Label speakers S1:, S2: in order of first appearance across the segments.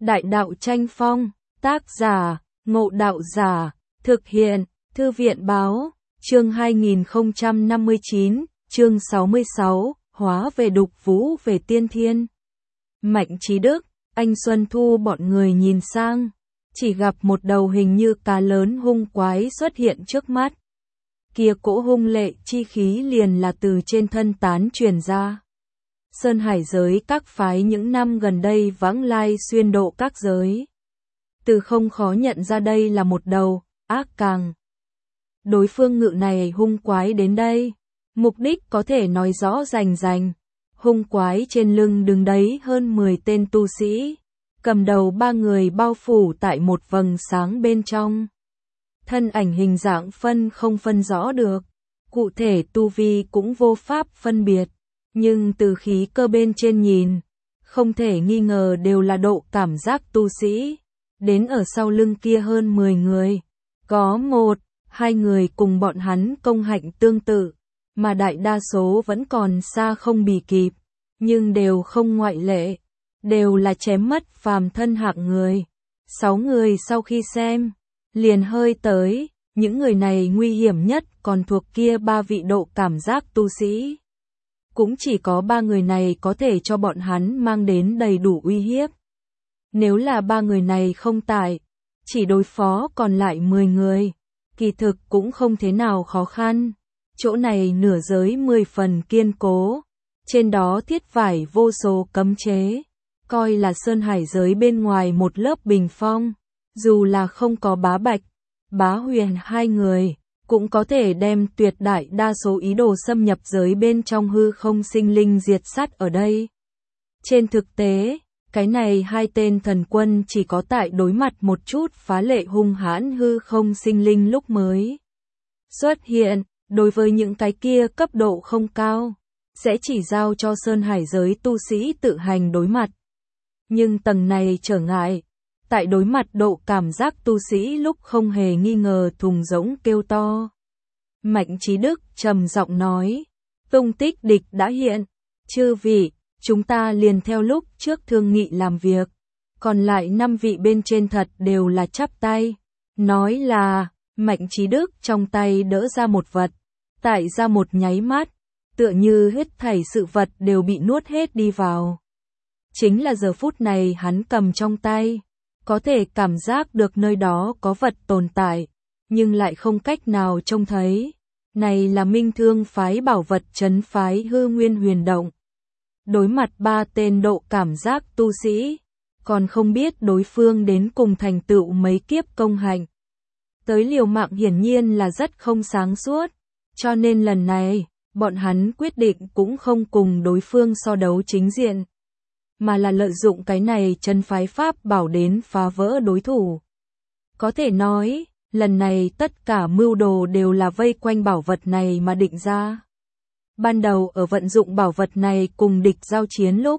S1: Đại đạo tranh phong, tác giả, Ngộ Đạo Giả, thực hiện, Thư viện Báo, chương 2059, chương 66, hóa về đục vũ về tiên thiên. Mạnh Chí Đức, anh Xuân Thu bọn người nhìn sang, chỉ gặp một đầu hình như cá lớn hung quái xuất hiện trước mắt. Kia cỗ hung lệ chi khí liền là từ trên thân tán truyền ra. Sơn Hải giới các phái những năm gần đây vãng lai xuyên độ các giới. Từ không khó nhận ra đây là một đầu ác càng. Đối phương ngự này hung quái đến đây, mục đích có thể nói rõ rành rành. Hung quái trên lưng đứng đấy hơn 10 tên tu sĩ, cầm đầu 3 người bao phủ tại một vầng sáng bên trong. Thân ảnh hình dạng không phân rõ được, cụ thể tu vi cũng vô pháp phân biệt, nhưng từ khí cơ bên trên nhìn, không thể nghi ngờ đều là độ cảm giác tu sĩ. Đến ở sau lưng kia hơn 10 người, có 1-2 người cùng bọn hắn công hạnh tương tự, mà đại đa số vẫn còn xa không bì kịp, nhưng đều không ngoại lệ, đều là chém mất phàm thân hạng người. 6 người sau khi xem, liền hơi tới, những người này nguy hiểm nhất còn thuộc kia 3 vị độ cảm giác tu sĩ. Cũng chỉ có 3 người này có thể cho bọn hắn mang đến đầy đủ uy hiếp. Nếu là 3 người này không tại, chỉ đối phó còn lại 10 người, kỳ thực cũng không thế nào khó khăn. Chỗ này nửa giới 10 phần kiên cố, trên đó thiết vải vô số cấm chế, coi là Sơn Hải giới bên ngoài một lớp bình phong, dù là không có Bá Bạch, Bá Huyền 2 người, cũng có thể đem tuyệt đại đa số ý đồ xâm nhập giới bên trong hư không sinh linh diệt sát ở đây. Trên thực tế, cái này 2 tên thần quân chỉ có tại đối mặt một chút phá lệ hung hãn hư không sinh linh lúc mới xuất hiện, đối với những cái kia cấp độ không cao, sẽ chỉ giao cho Sơn Hải giới tu sĩ tự hành đối mặt. Nhưng tầng này trở ngại, tại đối mặt độ cảm giác tu sĩ lúc không hề nghi ngờ thùng rỗng kêu to. Mạnh Chí Đức trầm giọng nói, tung tích địch đã hiện, chư vị, chúng ta liền theo lúc trước thương nghị làm việc, còn lại 5 vị bên trên thật đều là chắp tay, nói là, Mạnh Chí Đức trong tay đỡ ra một vật, tại ra một nháy mắt, tựa như hết thảy sự vật đều bị nuốt hết đi vào. Chính là giờ phút này hắn cầm trong tay, có thể cảm giác được nơi đó có vật tồn tại, nhưng lại không cách nào trông thấy. Này là Minh Thương phái bảo vật trấn phái Hư Nguyên Huyền Động. Đối mặt 3 tên độ cảm giác tu sĩ, còn không biết đối phương đến cùng thành tựu mấy kiếp công hạnh. Tới liều mạng hiển nhiên là rất không sáng suốt, cho nên lần này, bọn hắn quyết định cũng không cùng đối phương so đấu chính diện, mà là lợi dụng cái này trấn phái pháp bảo đến phá vỡ đối thủ. Có thể nói, lần này tất cả mưu đồ đều là vây quanh bảo vật này mà định ra. Ban đầu ở vận dụng bảo vật này cùng địch giao chiến lúc,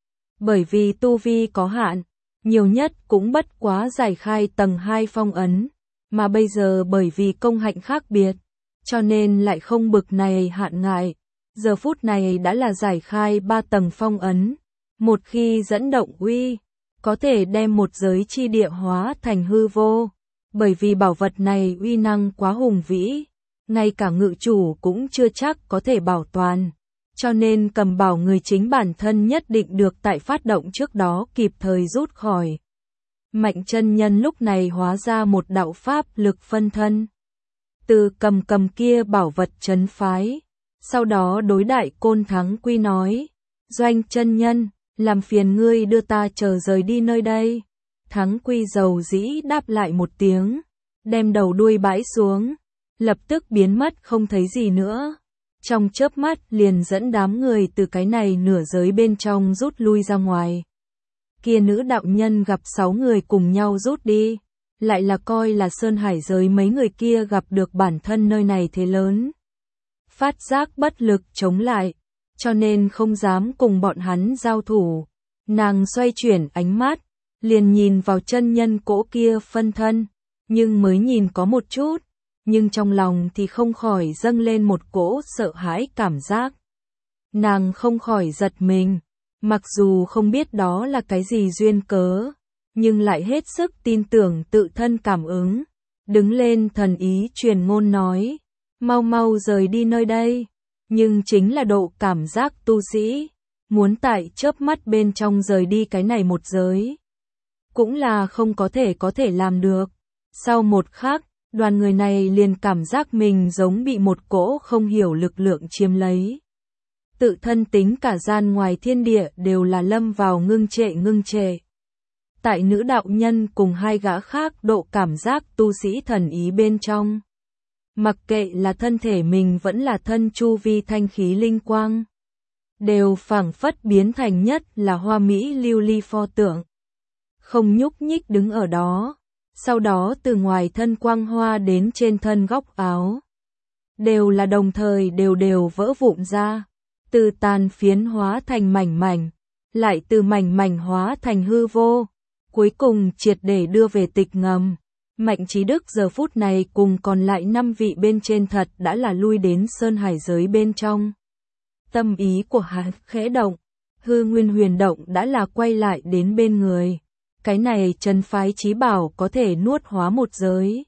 S1: bởi vì tu vi có hạn, nhiều nhất cũng bất quá giải khai tầng 2 phong ấn, mà bây giờ bởi vì công hạnh khác biệt, cho nên lại không bực này hạn ngại. Giờ phút này đã là giải khai 3 tầng phong ấn, một khi dẫn động uy, có thể đem một giới chi địa hóa thành hư vô. Bởi vì bảo vật này uy năng quá hùng vĩ, ngay cả ngự chủ cũng chưa chắc có thể bảo toàn, cho nên cầm bảo người chính bản thân nhất định được tại phát động trước đó kịp thời rút khỏi. Mạnh chân nhân lúc này hóa ra một đạo pháp lực phân thân, từ cầm kia bảo vật trấn phái, sau đó đối Đại Côn Thắng Quy nói, Doanh chân nhân, làm phiền ngươi đưa ta chờ rời đi nơi đây. Thắng Quy dầu dĩ đáp lại một tiếng, đem đầu đuôi bãi xuống, lập tức biến mất không thấy gì nữa. Trong chớp mắt liền dẫn đám người từ cái này nửa giới bên trong rút lui ra ngoài. Kia nữ đạo nhân gặp 6 người cùng nhau rút đi, lại là coi là Sơn Hải giới mấy người kia gặp được bản thân nơi này thế lớn. Phát giác bất lực chống lại, cho nên không dám cùng bọn hắn giao thủ. Nàng xoay chuyển ánh mắt, liền nhìn vào chân nhân cỗ kia phân thân, nhưng mới nhìn có một chút, nhưng trong lòng thì không khỏi dâng lên một cỗ sợ hãi cảm giác. Nàng không khỏi giật mình, mặc dù không biết đó là cái gì duyên cớ, nhưng lại hết sức tin tưởng tự thân cảm ứng. Đứng lên thần ý truyền ngôn nói, mau mau rời đi nơi đây. Nhưng chính là độ cảm giác tu sĩ, muốn tại chớp mắt bên trong rời đi cái này một giới. Cũng là không có thể làm được. Sau một khắc, đoàn người này liền cảm giác mình giống bị một cỗ không hiểu lực lượng chiếm lấy. Tự thân tính cả gian ngoài thiên địa đều là lâm vào ngưng trệ. Tại nữ đạo nhân cùng hai gã khác độ cảm giác tu sĩ thần ý bên trong. Mặc kệ là thân thể mình vẫn là thân chu vi thanh khí linh quang. Đều phảng phất biến thành nhất là hoa mỹ lưu ly pho tượng. Không nhúc nhích đứng ở đó. Sau đó từ ngoài thân quang hoa đến trên thân góc áo. Đều là đồng thời đều vỡ vụn ra. Từ tàn phiến hóa thành mảnh mảnh. Lại từ mảnh mảnh hóa thành hư vô. Cuối cùng triệt để đưa về tịch ngầm. Mạnh Chí Đức giờ phút này cùng còn lại 5 vị bên trên thật đã là lui đến sơn hải giới bên trong. Tâm ý của hắn khẽ động, hư nguyên huyền động đã là quay lại đến bên người. Cái này trấn phái chí bảo có thể nuốt hóa một giới.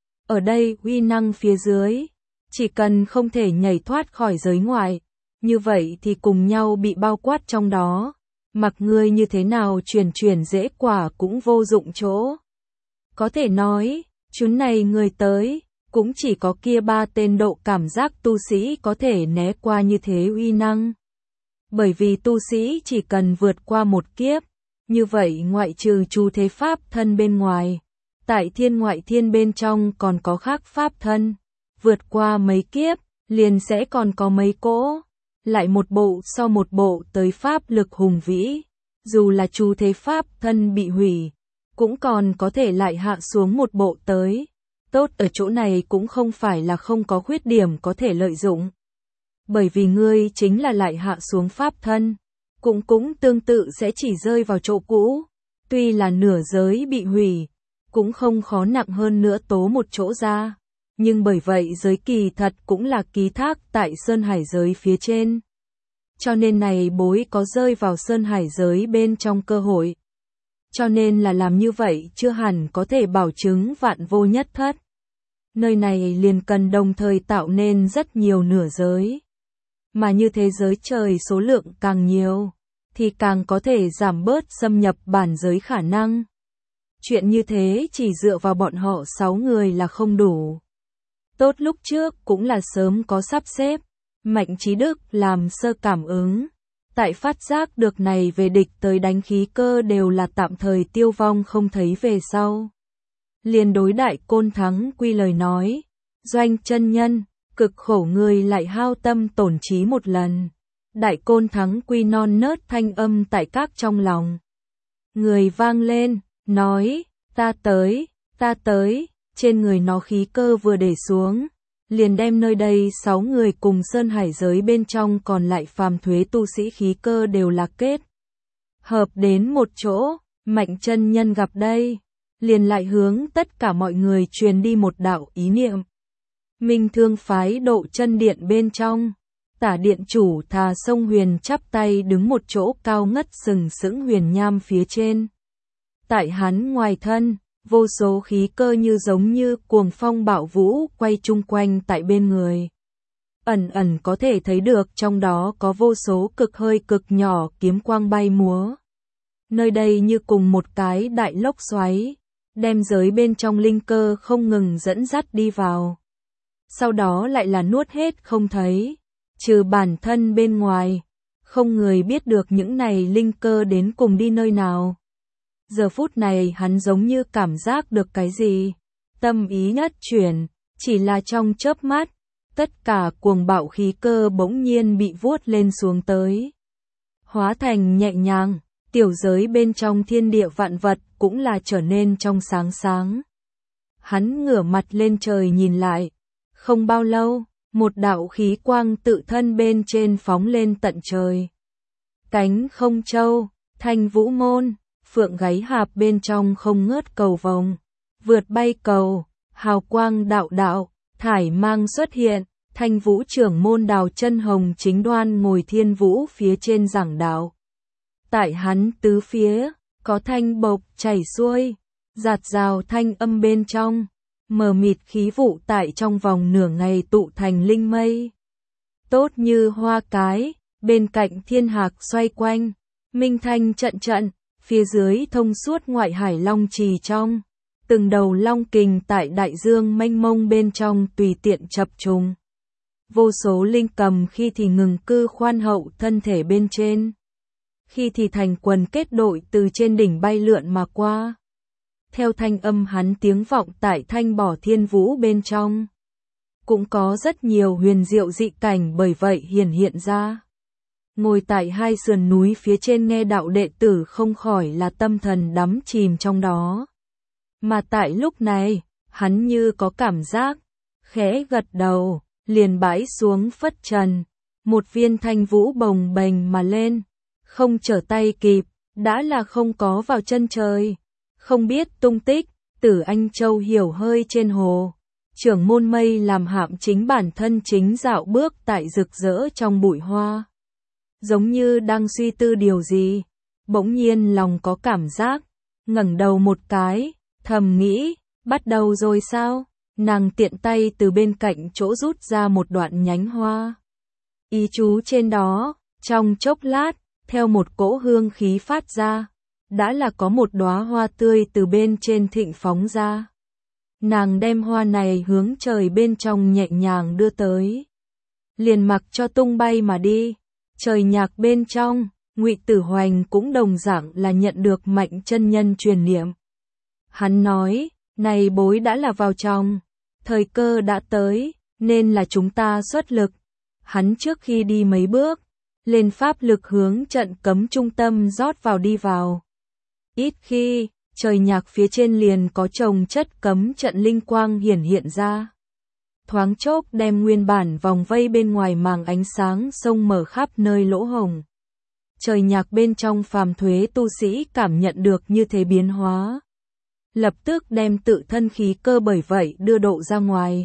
S1: Ở đây uy năng phía dưới, chỉ cần không thể nhảy thoát khỏi giới ngoại, như vậy thì cùng nhau bị bao quát trong đó. Mặc ngươi như thế nào chuyển dễ quả cũng vô dụng chỗ. Có thể nói, chuyến này người tới, cũng chỉ có kia 3 tên độ cảm giác tu sĩ có thể né qua như thế uy năng. Bởi vì tu sĩ chỉ cần vượt qua một kiếp, như vậy ngoại trừ chu thế pháp thân bên ngoài, tại thiên ngoại thiên bên trong còn có khác pháp thân, vượt qua mấy kiếp, liền sẽ còn có mấy cỗ, lại một bộ sau một bộ tới pháp lực hùng vĩ, dù là chu thế pháp thân bị hủy, cũng còn có thể lại hạ xuống một bộ tới. Tốt ở chỗ này cũng không phải là không có khuyết điểm có thể lợi dụng. Bởi vì ngươi chính là lại hạ xuống pháp thân, cũng tương tự sẽ chỉ rơi vào chỗ cũ. Tuy là nửa giới bị hủy, cũng không khó nặng hơn nữa tố một chỗ ra. Nhưng bởi vậy giới kỳ thật cũng là ký thác tại sơn hải giới phía trên. Cho nên này bối có rơi vào sơn hải giới bên trong cơ hội. Cho nên là làm như vậy chưa hẳn có thể bảo chứng vạn vô nhất thất. Nơi này liền cần đồng thời tạo nên rất nhiều nửa giới. Mà như thế giới trời số lượng càng nhiều, thì càng có thể giảm bớt xâm nhập bản giới khả năng. Chuyện như thế chỉ dựa vào bọn họ 6 người là không đủ. Tốt lúc trước cũng là sớm có sắp xếp. Mạnh Chí Đức làm sơ cảm ứng. Tại phát giác được này về địch tới đánh khí cơ đều là tạm thời tiêu vong không thấy về sau. Liền đối Đại Côn Thắng Quy lời nói, Doanh chân nhân, cực khổ người lại hao tâm tổn trí một lần. Đại Côn Thắng Quy non nớt thanh âm tại các trong lòng. Người vang lên, nói, ta tới, trên người nó khí cơ vừa để xuống. Liền đem nơi đây 6 người cùng sơn hải giới bên trong còn lại phàm thuế tu sĩ khí cơ đều là kết. Hợp đến một chỗ, Mạnh chân nhân gặp đây, liền lại hướng tất cả mọi người truyền đi một đạo ý niệm. Minh Thương phái Độ Chân điện bên trong, Tả điện chủ Thà Sông Huyền chắp tay đứng một chỗ cao ngất sừng sững huyền nham phía trên. Tại hắn ngoài thân, vô số khí cơ như giống như cuồng phong bạo vũ quay chung quanh tại bên người. Ẩn có thể thấy được trong đó có vô số cực hơi cực nhỏ kiếm quang bay múa. Nơi đây như cùng một cái đại lốc xoáy, đem giới bên trong linh cơ không ngừng dẫn dắt đi vào. Sau đó lại là nuốt hết không thấy, trừ bản thân bên ngoài, không người biết được những này linh cơ đến cùng đi nơi nào. Giờ phút này hắn giống như cảm giác được cái gì, tâm ý nhất chuyển, chỉ là trong chớp mắt, tất cả cuồng bạo khí cơ bỗng nhiên bị vuốt lên xuống tới. Hóa thành nhẹ nhàng, tiểu giới bên trong thiên địa vạn vật cũng là trở nên trong sáng sáng. Hắn ngửa mặt lên trời nhìn lại, không bao lâu, một đạo khí quang tự thân bên trên phóng lên tận trời. Cánh không châu, thanh vũ môn, phượng gáy hạp bên trong không ngớt cầu vồng, vượt bay cầu, hào quang đạo, thải mang xuất hiện, thanh vũ trưởng môn Đào Chân Hồng chính đoan ngồi thiên vũ phía trên giảng đạo. Tại hắn tứ phía, có thanh bộc chảy xuôi, giạt rào thanh âm bên trong, mờ mịt khí vụ tại trong vòng nửa ngày tụ thành linh mây. Tốt như hoa cái, bên cạnh thiên hạc xoay quanh, minh thanh trận trận, phía dưới thông suốt ngoại hải long trì trong. Từng đầu long kình tại đại dương mênh mông bên trong tùy tiện chập trùng. Vô số linh cầm khi thì ngừng cư khoan hậu thân thể bên trên. Khi thì thành quần kết đội từ trên đỉnh bay lượn mà qua. Theo thanh âm hắn tiếng vọng tại thanh bỏ thiên vũ bên trong. Cũng có rất nhiều huyền diệu dị cảnh bởi vậy hiện ra. Ngồi tại hai sườn núi phía trên nghe đạo đệ tử không khỏi là tâm thần đắm chìm trong đó. Mà tại lúc này, hắn như có cảm giác, khẽ gật đầu, liền bãi xuống phất trần. Một viên thanh vũ bồng bềnh mà lên, không trở tay kịp, đã là không có vào chân trời. Không biết tung tích, Tử Anh Châu hiểu hơi trên hồ. Trưởng môn mây làm hạm chính bản thân chính dạo bước tại rực rỡ trong bụi hoa. Giống như đang suy tư điều gì, bỗng nhiên lòng có cảm giác, ngẩng đầu một cái, thầm nghĩ, bắt đầu rồi sao? Nàng tiện tay từ bên cạnh chỗ rút ra một đoạn nhánh hoa. Ý chú trên đó, trong chốc lát, theo một cỗ hương khí phát ra, đã là có một đóa hoa tươi từ bên trên thịnh phóng ra. Nàng đem hoa này hướng trời bên trong nhẹ nhàng đưa tới. Liền mặc cho tung bay mà đi. Trời nhạc bên trong, Ngụy Tử Hoành cũng đồng dạng là nhận được Mạnh chân nhân truyền niệm. Hắn nói, này bối đã là vào trong, thời cơ đã tới, nên là chúng ta xuất lực. Hắn trước khi đi mấy bước, lên pháp lực hướng trận cấm trung tâm rót vào đi vào. Ít khi, trời nhạc phía trên liền có chồng chất cấm trận linh quang hiện ra. Thoáng chốc đem nguyên bản vòng vây bên ngoài màng ánh sáng sông mở khắp nơi lỗ hồng. Trời nhạc bên trong phàm thuế tu sĩ cảm nhận được như thế biến hóa. Lập tức đem tự thân khí cơ bởi vậy đưa độ ra ngoài.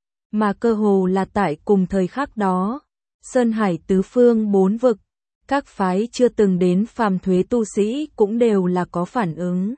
S1: Mà cơ hồ là tại cùng thời khắc đó, Sơn Hải tứ phương bốn vực, các phái chưa từng đến phàm thuế tu sĩ cũng đều là có phản ứng.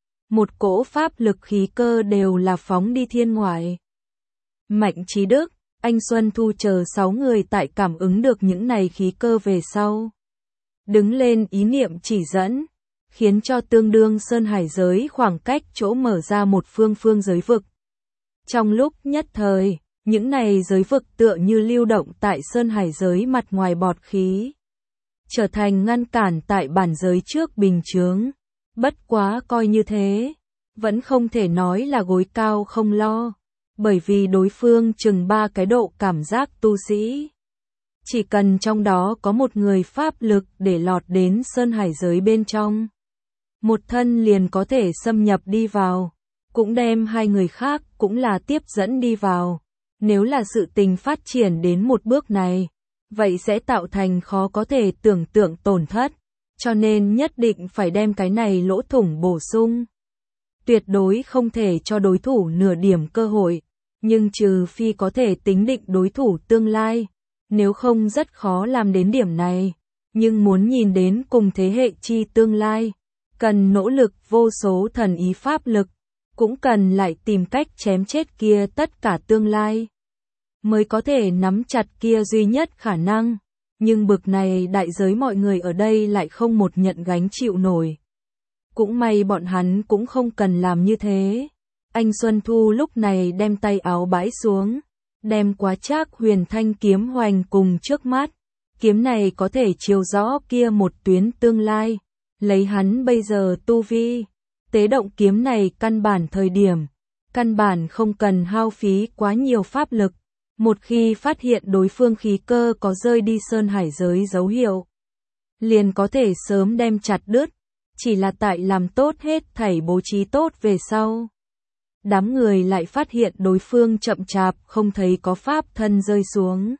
S1: Một cỗ pháp lực khí cơ đều là phóng đi thiên ngoại. Mạnh Chí Đức, Anh Xuân Thu chờ 6 người tại cảm ứng được những này khí cơ về sau. Đứng lên ý niệm chỉ dẫn, khiến cho tương đương Sơn Hải giới khoảng cách chỗ mở ra một phương giới vực. Trong lúc nhất thời, những này giới vực tựa như lưu động tại Sơn Hải giới mặt ngoài bọt khí. Trở thành ngăn cản tại bản giới trước bình chướng. Bất quá coi như thế, vẫn không thể nói là gối cao không lo. Bởi vì đối phương chừng 3 cái độ cảm giác tu sĩ. Chỉ cần trong đó có một người pháp lực để lọt đến Sơn Hải giới bên trong. Một thân liền có thể xâm nhập đi vào. Cũng đem hai người khác cũng là tiếp dẫn đi vào. Nếu là sự tình phát triển đến một bước này, vậy sẽ tạo thành khó có thể tưởng tượng tổn thất. Cho nên nhất định phải đem cái này lỗ thủng bổ sung. Tuyệt đối không thể cho đối thủ nửa điểm cơ hội. Nhưng trừ phi có thể tính định đối thủ tương lai, nếu không rất khó làm đến điểm này. Nhưng muốn nhìn đến cùng thế hệ chi tương lai, cần nỗ lực vô số thần ý pháp lực, cũng cần lại tìm cách chém chết kia tất cả tương lai. Mới có thể nắm chặt kia duy nhất khả năng. Nhưng bực này đại giới mọi người ở đây lại không một nhận gánh chịu nổi. Cũng may bọn hắn cũng không cần làm như thế. Anh Xuân Thu lúc này đem tay áo bãi xuống, đem quá trác huyền thanh kiếm hoành cùng trước mắt. Kiếm này có thể chiếu rõ kia một tuyến tương lai, lấy hắn bây giờ tu vi. Tế động kiếm này căn bản thời điểm, căn bản không cần hao phí quá nhiều pháp lực. Một khi phát hiện đối phương khí cơ có rơi đi Sơn Hải giới dấu hiệu, liền có thể sớm đem chặt đứt, chỉ là tại làm tốt hết thảy bố trí tốt về sau. Đám người lại phát hiện đối phương chậm chạp không thấy có pháp thân rơi xuống.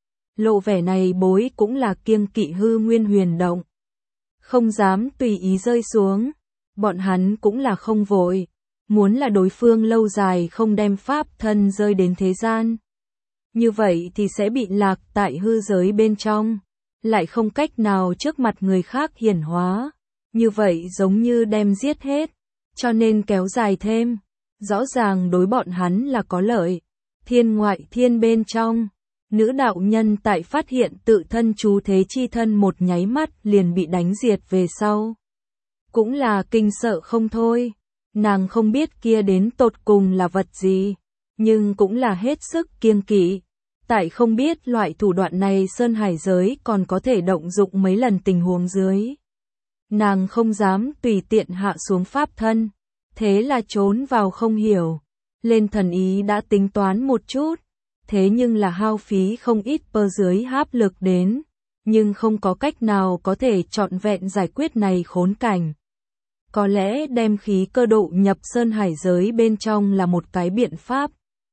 S1: Lộ vẻ này bối cũng là kiêng kỵ hư nguyên huyền động. Không dám tùy ý rơi xuống, bọn hắn cũng là không vội, muốn là đối phương lâu dài không đem pháp thân rơi đến thế gian. Như vậy thì sẽ bị lạc tại hư giới bên trong, lại không cách nào trước mặt người khác hiển hóa. như vậy giống như đem giết hết, cho nên kéo dài thêm. Rõ ràng đối bọn hắn là có lợi. Thiên ngoại thiên bên trong, nữ đạo nhân tại phát hiện tự thân chú thế chi thân một nháy mắt liền bị đánh diệt về sau. Cũng là kinh sợ không thôi. Nàng không biết kia đến tột cùng là vật gì, nhưng cũng là hết sức kiêng kỵ. Tại không biết loại thủ đoạn này Sơn Hải giới còn có thể động dụng mấy lần tình huống dưới. Nàng không dám tùy tiện hạ xuống pháp thân, thế là trốn vào không hiểu. Lên thần ý đã tính toán một chút, thế nhưng là hao phí không ít pơ dưới áp lực đến, nhưng không có cách nào có thể trọn vẹn giải quyết này khốn cảnh. Có lẽ đem khí cơ độ nhập Sơn Hải giới bên trong là một cái biện pháp.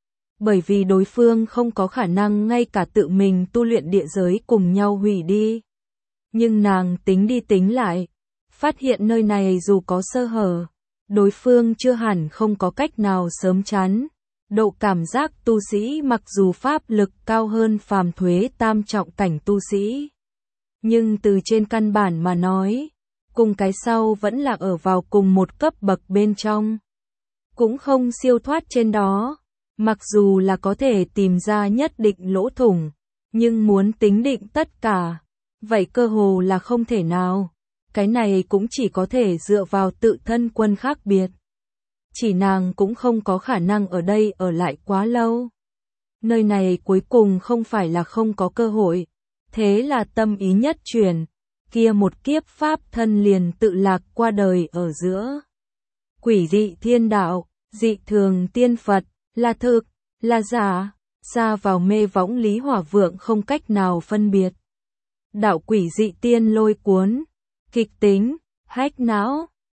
S1: Bởi vì đối phương không có khả năng ngay cả tự mình tu luyện địa giới cùng nhau hủy đi. Nhưng nàng tính đi tính lại, phát hiện nơi này dù có sơ hở, đối phương chưa hẳn không có cách nào sớm chắn. Độ cảm giác tu sĩ mặc dù pháp lực cao hơn phàm thuế tam trọng cảnh tu sĩ, nhưng từ trên căn bản mà nói, cùng cái sau vẫn là ở vào cùng một cấp bậc bên trong. Cũng không siêu thoát trên đó, mặc dù là có thể tìm ra nhất định lỗ thủng, nhưng muốn tính định tất cả, vậy cơ hồ là không thể nào. Cái này cũng chỉ có thể dựa vào tự thân quân khác biệt. Chỉ nàng cũng không có khả năng ở đây ở lại quá lâu. Nơi này cuối cùng không phải là không có cơ hội. Thế là tâm ý nhất chuyển, kia một kiếp pháp thân liền tự lạc qua đời ở giữa. Quỷ dị thiên đạo, dị thường tiên Phật, là thực, là giả, xa vào mê võng Lý Hỏa Vượng không cách nào phân biệt. Đạo quỷ dị tiên lôi cuốn, kịch tính, hách não.